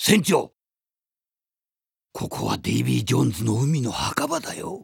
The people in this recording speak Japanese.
船長、ここはデイビー・ジョーンズの海の墓場だよ。